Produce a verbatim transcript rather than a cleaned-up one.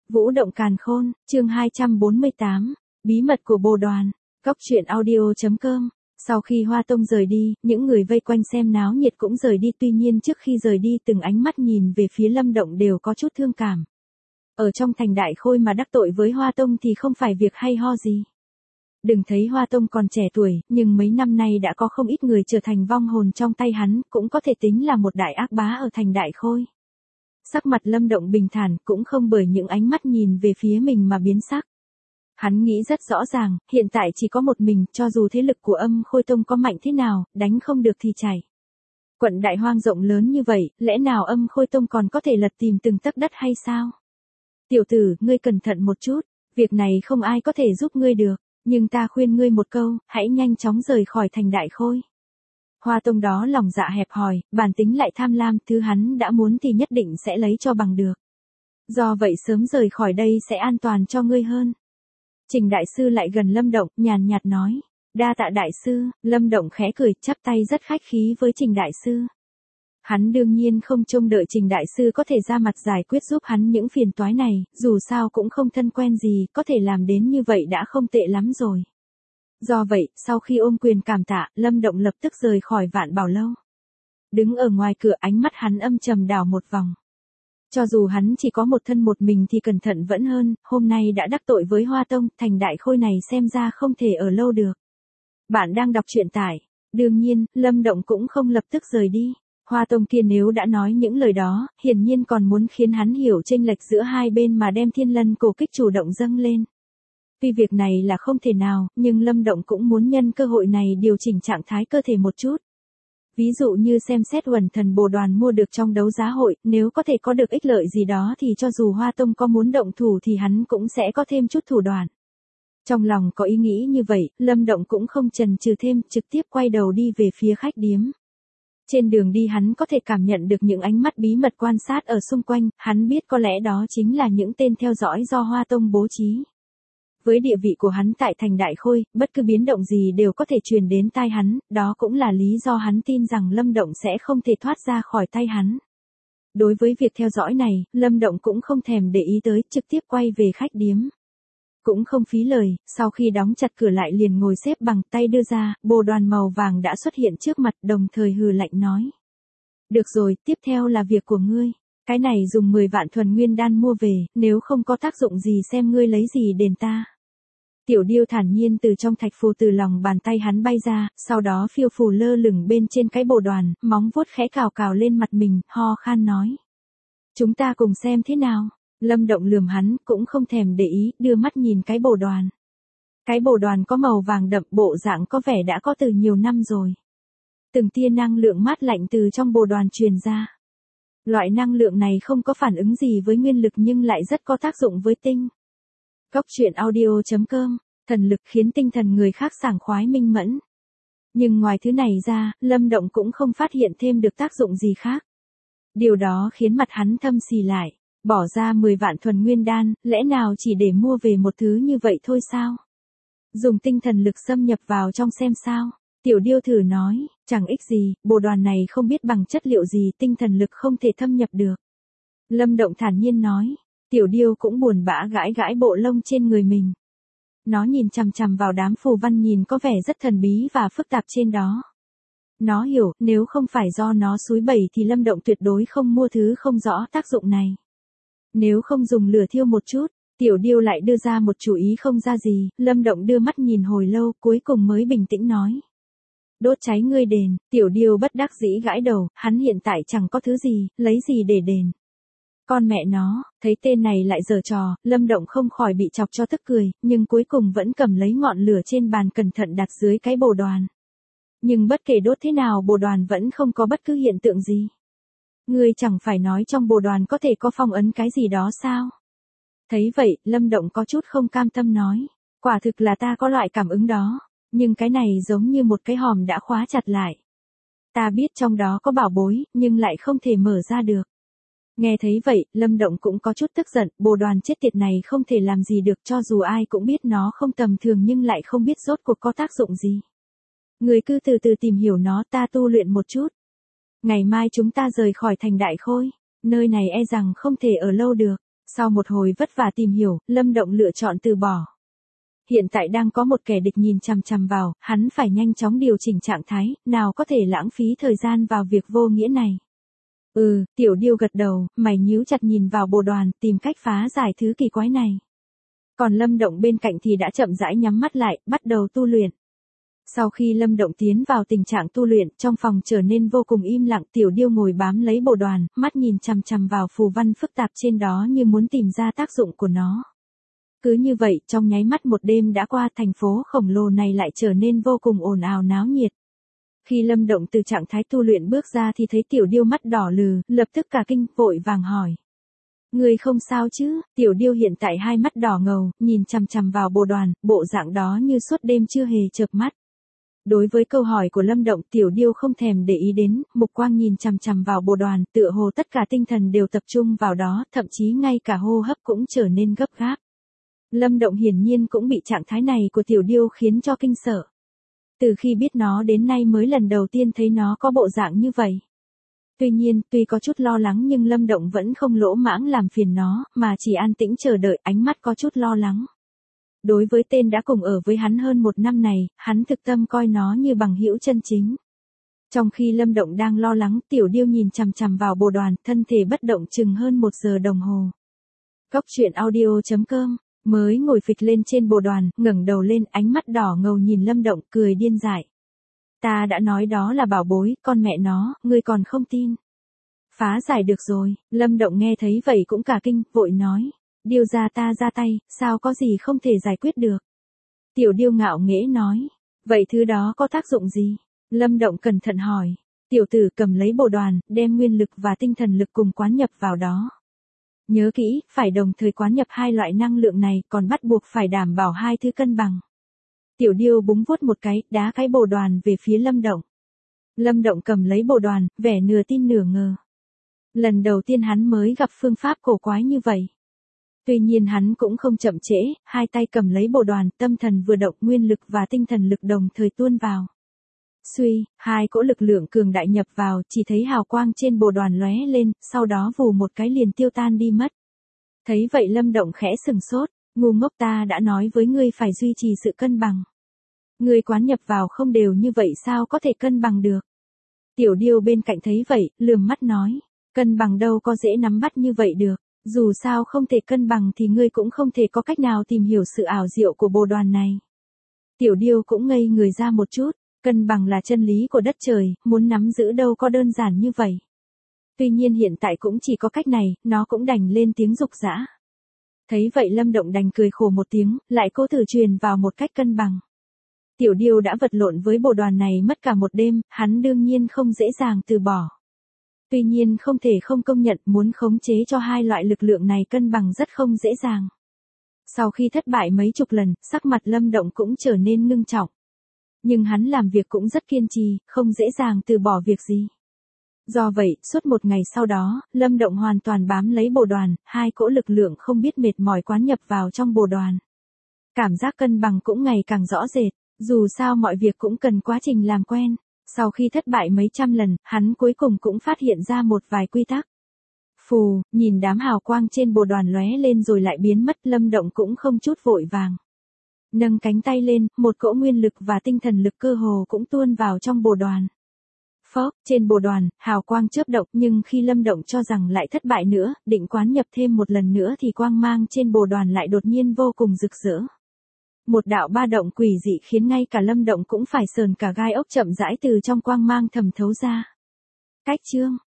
Vũ động càn khôn, chương hai trăm bốn mươi tám, bí mật của bồ đoàn. Góc truyện audio chấm com. Sau khi Hoa Tông rời đi, những người vây quanh xem náo nhiệt cũng rời đi, tuy nhiên trước khi rời đi từng ánh mắt nhìn về phía Lâm Động đều có chút thương cảm. Ở trong thành Đại Khôi mà đắc tội với Hoa Tông thì không phải việc hay ho gì. Đừng thấy Hoa Tông còn trẻ tuổi, nhưng mấy năm nay đã có không ít người trở thành vong hồn trong tay hắn, cũng có thể tính là một đại ác bá ở thành Đại Khôi. Sắc mặt Lâm Động bình thản, cũng không bởi những ánh mắt nhìn về phía mình mà biến sắc. Hắn nghĩ rất rõ ràng, hiện tại chỉ có một mình, cho dù thế lực của Âm Khôi Tông có mạnh thế nào, đánh không được thì chảy. Quận Đại Hoang rộng lớn như vậy, lẽ nào Âm Khôi Tông còn có thể lật tìm từng tấc đất hay sao? Tiểu tử, ngươi cẩn thận một chút, việc này không ai có thể giúp ngươi được, nhưng ta khuyên ngươi một câu, hãy nhanh chóng rời khỏi thành Đại Khôi. Hoa Tông đó lòng dạ hẹp hòi, bản tính lại tham lam, thứ hắn đã muốn thì nhất định sẽ lấy cho bằng được. Do vậy sớm rời khỏi đây sẽ an toàn cho ngươi hơn. Trình Đại Sư lại gần Lâm Động, nhàn nhạt nói. Đa tạ Đại Sư. Lâm Động khẽ cười, chắp tay rất khách khí với Trình Đại Sư. Hắn đương nhiên không trông đợi Trình Đại Sư có thể ra mặt giải quyết giúp hắn những phiền toái này, dù sao cũng không thân quen gì, có thể làm đến như vậy đã không tệ lắm rồi. Do vậy, sau khi ôm quyền cảm tạ, Lâm Động lập tức rời khỏi Vạn Bảo Lâu. Đứng ở ngoài cửa, ánh mắt hắn âm trầm đảo một vòng. Cho dù hắn chỉ có một thân một mình thì cẩn thận vẫn hơn, hôm nay đã đắc tội với Hoa Tông, thành Đại Khôi này xem ra không thể ở lâu được. Bạn đang đọc truyện tải. Đương nhiên, Lâm Động cũng không lập tức rời đi. Hoa Tông kia nếu đã nói những lời đó, hiển nhiên còn muốn khiến hắn hiểu chênh lệch giữa hai bên mà đem Thiên Lân Cổ Kích chủ động dâng lên. Tuy việc này là không thể nào, nhưng Lâm Động cũng muốn nhân cơ hội này điều chỉnh trạng thái cơ thể một chút. Ví dụ như xem xét Uẩn Thần Bồ Đoàn mua được trong đấu giá hội, nếu có thể có được ích lợi gì đó thì cho dù Hoa Tông có muốn động thủ thì hắn cũng sẽ có thêm chút thủ đoạn. Trong lòng có ý nghĩ như vậy, Lâm Động cũng không chần chừ thêm, trực tiếp quay đầu đi về phía khách điếm. Trên đường đi hắn có thể cảm nhận được những ánh mắt bí mật quan sát ở xung quanh, hắn biết có lẽ đó chính là những tên theo dõi do Hoa Tông bố trí. Với địa vị của hắn tại thành Đại Khôi, bất cứ biến động gì đều có thể truyền đến tai hắn, đó cũng là lý do hắn tin rằng Lâm Động sẽ không thể thoát ra khỏi tay hắn. Đối với việc theo dõi này, Lâm Động cũng không thèm để ý tới, trực tiếp quay về khách điếm. Cũng không phí lời, sau khi đóng chặt cửa lại liền ngồi xếp bằng, tay đưa ra, bồ đoàn màu vàng đã xuất hiện trước mặt, đồng thời hừ lạnh nói. Được rồi, tiếp theo là việc của ngươi. Cái này dùng mười vạn thuần nguyên đan mua về, nếu không có tác dụng gì xem ngươi lấy gì đền ta. Tiểu điêu thản nhiên từ trong thạch phù từ lòng bàn tay hắn bay ra, sau đó phiêu phù lơ lửng bên trên cái bồ đoàn, móng vuốt khẽ cào cào lên mặt mình, ho khan nói. Chúng ta cùng xem thế nào. Lâm Động lườm hắn, cũng không thèm để ý, đưa mắt nhìn cái bồ đoàn. Cái bồ đoàn có màu vàng đậm, bộ dạng có vẻ đã có từ nhiều năm rồi. Từng tia năng lượng mát lạnh từ trong bồ đoàn truyền ra. Loại năng lượng này không có phản ứng gì với nguyên lực nhưng lại rất có tác dụng với tinh. Góc truyện audio chấm com, thần lực khiến tinh thần người khác sảng khoái minh mẫn. Nhưng ngoài thứ này ra, Lâm Động cũng không phát hiện thêm được tác dụng gì khác. Điều đó khiến mặt hắn thâm xì lại, bỏ ra mười vạn thuần nguyên đan, lẽ nào chỉ để mua về một thứ như vậy thôi sao? Dùng tinh thần lực xâm nhập vào trong xem sao? Tiểu điêu thử nói, chẳng ích gì, bồ đoàn này không biết bằng chất liệu gì, tinh thần lực không thể thâm nhập được. Lâm Động thản nhiên nói, tiểu điêu cũng buồn bã gãi gãi bộ lông trên người mình. Nó nhìn chằm chằm vào đám phù văn nhìn có vẻ rất thần bí và phức tạp trên đó. Nó hiểu, nếu không phải do nó xúi bẩy thì Lâm Động tuyệt đối không mua thứ không rõ tác dụng này. Nếu không dùng lửa thiêu một chút, tiểu điêu lại đưa ra một chủ ý không ra gì, Lâm Động đưa mắt nhìn hồi lâu, cuối cùng mới bình tĩnh nói. Đốt cháy ngươi đền, tiểu điêu bất đắc dĩ gãi đầu, hắn hiện tại chẳng có thứ gì, lấy gì để đền. Con mẹ nó, thấy tên này lại giở trò, Lâm Động không khỏi bị chọc cho tức cười, nhưng cuối cùng vẫn cầm lấy ngọn lửa trên bàn cẩn thận đặt dưới cái bồ đoàn. Nhưng bất kể đốt thế nào bồ đoàn vẫn không có bất cứ hiện tượng gì. Ngươi chẳng phải nói trong bồ đoàn có thể có phong ấn cái gì đó sao? Thấy vậy, Lâm Động có chút không cam tâm nói. Quả thực là ta có loại cảm ứng đó, nhưng cái này giống như một cái hòm đã khóa chặt lại. Ta biết trong đó có bảo bối, nhưng lại không thể mở ra được. Nghe thấy vậy, Lâm Động cũng có chút tức giận, bồ đoàn chết tiệt này không thể làm gì được cho dù ai cũng biết nó không tầm thường nhưng lại không biết rốt cuộc có tác dụng gì. Người cứ từ từ tìm hiểu nó, ta tu luyện một chút. Ngày mai chúng ta rời khỏi thành Đại Khôi, nơi này e rằng không thể ở lâu được. Sau một hồi vất vả tìm hiểu, Lâm Động lựa chọn từ bỏ. Hiện tại đang có một kẻ địch nhìn chằm chằm vào, hắn phải nhanh chóng điều chỉnh trạng thái, nào có thể lãng phí thời gian vào việc vô nghĩa này. Ừ, Tiểu Điêu gật đầu, mày nhíu chặt nhìn vào bồ đoàn, tìm cách phá giải thứ kỳ quái này. Còn Lâm Động bên cạnh thì đã chậm rãi nhắm mắt lại, bắt đầu tu luyện. Sau khi Lâm Động tiến vào tình trạng tu luyện, trong phòng trở nên vô cùng im lặng, Tiểu Điêu ngồi bám lấy bồ đoàn, mắt nhìn chằm chằm vào phù văn phức tạp trên đó như muốn tìm ra tác dụng của nó. Cứ như vậy, trong nháy mắt một đêm đã qua, thành phố khổng lồ này lại trở nên vô cùng ồn ào náo nhiệt. Khi Lâm Động từ trạng thái tu luyện bước ra thì thấy Tiểu Điêu mắt đỏ lừ, lập tức cả kinh, vội vàng hỏi. Người không sao chứ? Tiểu Điêu hiện tại hai mắt đỏ ngầu, nhìn chằm chằm vào bồ đoàn, bộ dạng đó như suốt đêm chưa hề chợp mắt. Đối với câu hỏi của Lâm Động, Tiểu Điêu không thèm để ý đến, mục quang nhìn chằm chằm vào bồ đoàn, tựa hồ tất cả tinh thần đều tập trung vào đó, thậm chí ngay cả hô hấp cũng trở nên gấp gáp. Lâm Động hiển nhiên cũng bị trạng thái này của Tiểu Điêu khiến cho kinh sợ. Từ khi biết nó đến nay mới lần đầu tiên thấy nó có bộ dạng như vậy. Tuy nhiên, tuy có chút lo lắng nhưng Lâm Động vẫn không lỗ mãng làm phiền nó, mà chỉ an tĩnh chờ đợi, ánh mắt có chút lo lắng. Đối với tên đã cùng ở với hắn hơn một năm này, hắn thực tâm coi nó như bằng hữu chân chính. Trong khi Lâm Động đang lo lắng, Tiểu Điêu nhìn chằm chằm vào bồ đoàn, thân thể bất động chừng hơn một giờ đồng hồ. Cóc truyện audio chấm com mới ngồi phịch lên trên bồ đoàn, ngẩng đầu lên, ánh mắt đỏ ngầu nhìn Lâm Động, cười điên dại. Ta đã nói đó là bảo bối, con mẹ nó, ngươi còn không tin. Phá giải được rồi, Lâm Động nghe thấy vậy cũng cả kinh, vội nói. Điêu ra ta ra tay, sao có gì không thể giải quyết được. Tiểu Điêu ngạo nghễ nói. Vậy thứ đó có tác dụng gì? Lâm Động cẩn thận hỏi. Tiểu tử cầm lấy bồ đoàn, đem nguyên lực và tinh thần lực cùng quán nhập vào đó. Nhớ kỹ, phải đồng thời quán nhập hai loại năng lượng này, còn bắt buộc phải đảm bảo hai thứ cân bằng. Tiểu Điêu búng vuốt một cái, đá cái bồ đoàn về phía Lâm Động. Lâm Động cầm lấy bồ đoàn, vẻ nửa tin nửa ngờ. Lần đầu tiên hắn mới gặp phương pháp cổ quái như vậy. Tuy nhiên hắn cũng không chậm trễ, hai tay cầm lấy bồ đoàn, tâm thần vừa động, nguyên lực và tinh thần lực đồng thời tuôn vào. Suy, hai cỗ lực lượng cường đại nhập vào, chỉ thấy hào quang trên bồ đoàn lóe lên, sau đó vù một cái liền tiêu tan đi mất. Thấy vậy Lâm Động khẽ sừng sốt, ngu ngốc, ta đã nói với ngươi phải duy trì sự cân bằng. Ngươi quán nhập vào không đều như vậy sao có thể cân bằng được. Tiểu Điêu bên cạnh thấy vậy, lườm mắt nói, cân bằng đâu có dễ nắm bắt như vậy được. Dù sao không thể cân bằng thì ngươi cũng không thể có cách nào tìm hiểu sự ảo diệu của bồ đoàn này. Tiểu Điêu cũng ngây người ra một chút, cân bằng là chân lý của đất trời, muốn nắm giữ đâu có đơn giản như vậy. Tuy nhiên hiện tại cũng chỉ có cách này, nó cũng đành lên tiếng dục dã. Thấy vậy Lâm Động đành cười khổ một tiếng, lại cố thử truyền vào một cách cân bằng. Tiểu Điêu đã vật lộn với bồ đoàn này mất cả một đêm, hắn đương nhiên không dễ dàng từ bỏ. Tuy nhiên không thể không công nhận, muốn khống chế cho hai loại lực lượng này cân bằng rất không dễ dàng. Sau khi thất bại mấy chục lần, sắc mặt Lâm Động cũng trở nên ngưng trọng. Nhưng hắn làm việc cũng rất kiên trì, không dễ dàng từ bỏ việc gì. Do vậy, suốt một ngày sau đó, Lâm Động hoàn toàn bám lấy bồ đoàn, hai cỗ lực lượng không biết mệt mỏi quán nhập vào trong bồ đoàn. Cảm giác cân bằng cũng ngày càng rõ rệt, dù sao mọi việc cũng cần quá trình làm quen. Sau khi thất bại mấy trăm lần, hắn cuối cùng cũng phát hiện ra một vài quy tắc. Phù, nhìn đám hào quang trên bồ đoàn lóe lên rồi lại biến mất, Lâm Động cũng không chút vội vàng. Nâng cánh tay lên, một cỗ nguyên lực và tinh thần lực cơ hồ cũng tuôn vào trong bồ đoàn. Phốc, trên bồ đoàn, hào quang chớp động, nhưng khi Lâm Động cho rằng lại thất bại nữa, định quán nhập thêm một lần nữa thì quang mang trên bồ đoàn lại đột nhiên vô cùng rực rỡ. Một đạo ba động quỷ dị khiến ngay cả Lâm Động cũng phải sờn cả gai ốc, chậm rãi từ trong quang mang thẩm thấu ra. Cách chương